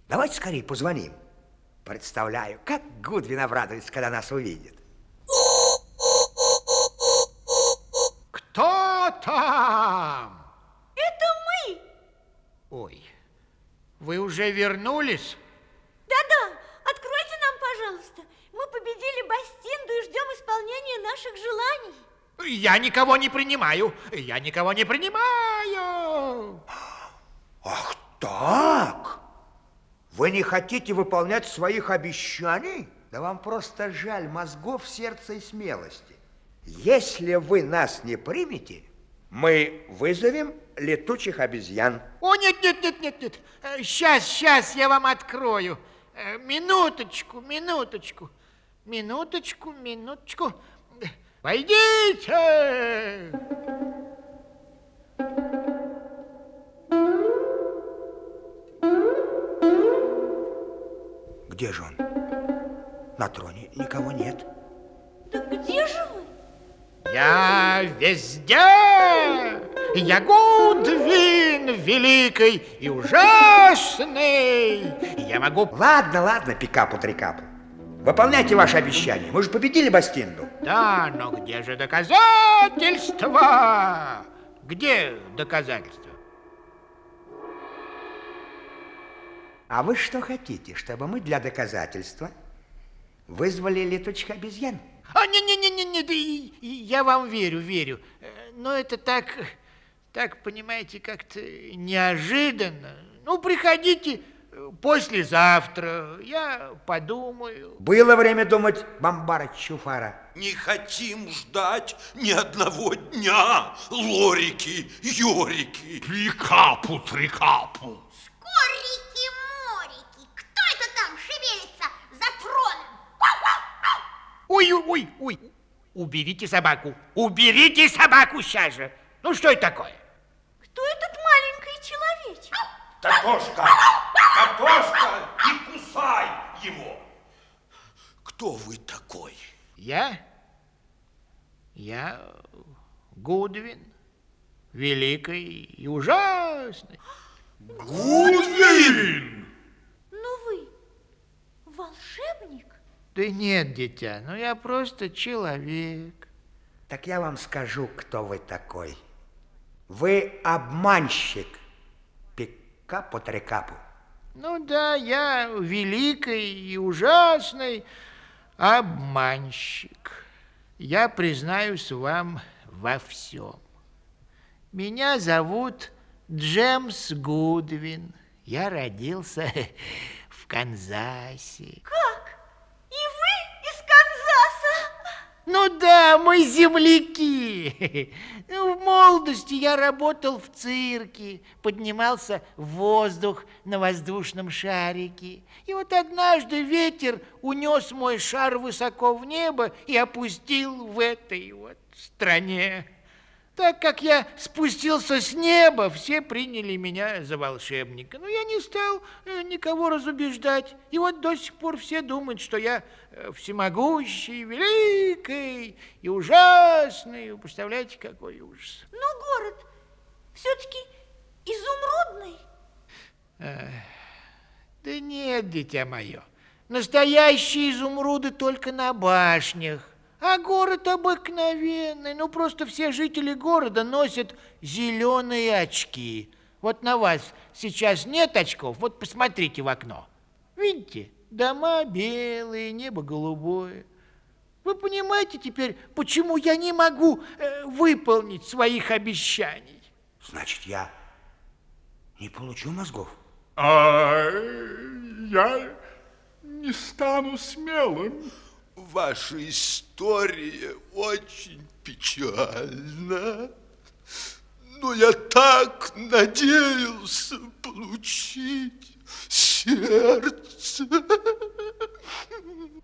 Давайте скорее позвоним. Представляю, как Гудвин обрадуется, когда нас увидит. Кто там? Это мы! Ой, вы уже вернулись? Да-да, откройте нам, пожалуйста. Мы победили Бастинду и ждем исполнения наших желаний. Я никого не принимаю. Я никого не принимаю. Ах так? Вы не хотите выполнять своих обещаний? Да вам просто жаль мозгов, сердца и смелости. Если вы нас не примете, мы вызовем летучих обезьян. О, нет. Сейчас я вам открою. Минуточку. Войдите! Где же он? На троне никого нет. Да где же вы? Я везде! Я Гудвин великий и ужасный! Я могу... Ладно, Пикапу-трикапу. Выполняйте ваши обещания. Мы же победили Бастинду. Да, но где же доказательства? Где доказательства? А вы что хотите, чтобы мы для доказательства вызвали летучих обезьян? Не, я вам верю. Но это так, понимаете, как-то неожиданно. Ну, приходите послезавтра, я подумаю. Было время думать, Бамбара Чуфара. Не хотим ждать ни одного дня, лорики, ёрики. Пикапу-трикапу. Скорики-морики, кто это там шевелится за троном? Ой, уберите собаку сейчас же. Ну, что это такое? Кто этот маленький человечек? Татошка, не кусай его. Кто вы такой? Я Гудвин, великий и ужасный. Гудвин! Ну вы волшебник? Да нет, дитя, ну я просто человек. Так я вам скажу, кто вы такой. Вы обманщик, Пикапу-трикапу. Ну да, я великий и ужасный обманщик. Я признаюсь вам во всем. Меня зовут Джемс Гудвин. Я родился в Канзасе. Как? И вы из Канзаса? Ну да, мы земляки. В молодости я работал в цирке, поднимался в воздух на воздушном шарике. И вот однажды ветер унес мой шар высоко в небо и опустил в этой вот стране. Так как я спустился с неба, все приняли меня за волшебника. Но я не стал никого разубеждать. И вот до сих пор все думают, что я всемогущий, великий и ужасный. Вы представляете, какой ужас. Но город все-таки изумрудный. Да нет, дитя мое, настоящие изумруды только на башнях. А город обыкновенный. Ну, просто все жители города носят зеленые очки. Вот на вас сейчас нет очков, вот посмотрите в окно. Видите, дома белые, небо голубое. Вы понимаете теперь, почему я не могу выполнить своих обещаний? Значит, я не получу мозгов. А я не стану смелым. Ваша история очень печальна. Но я так надеялся получить сердце.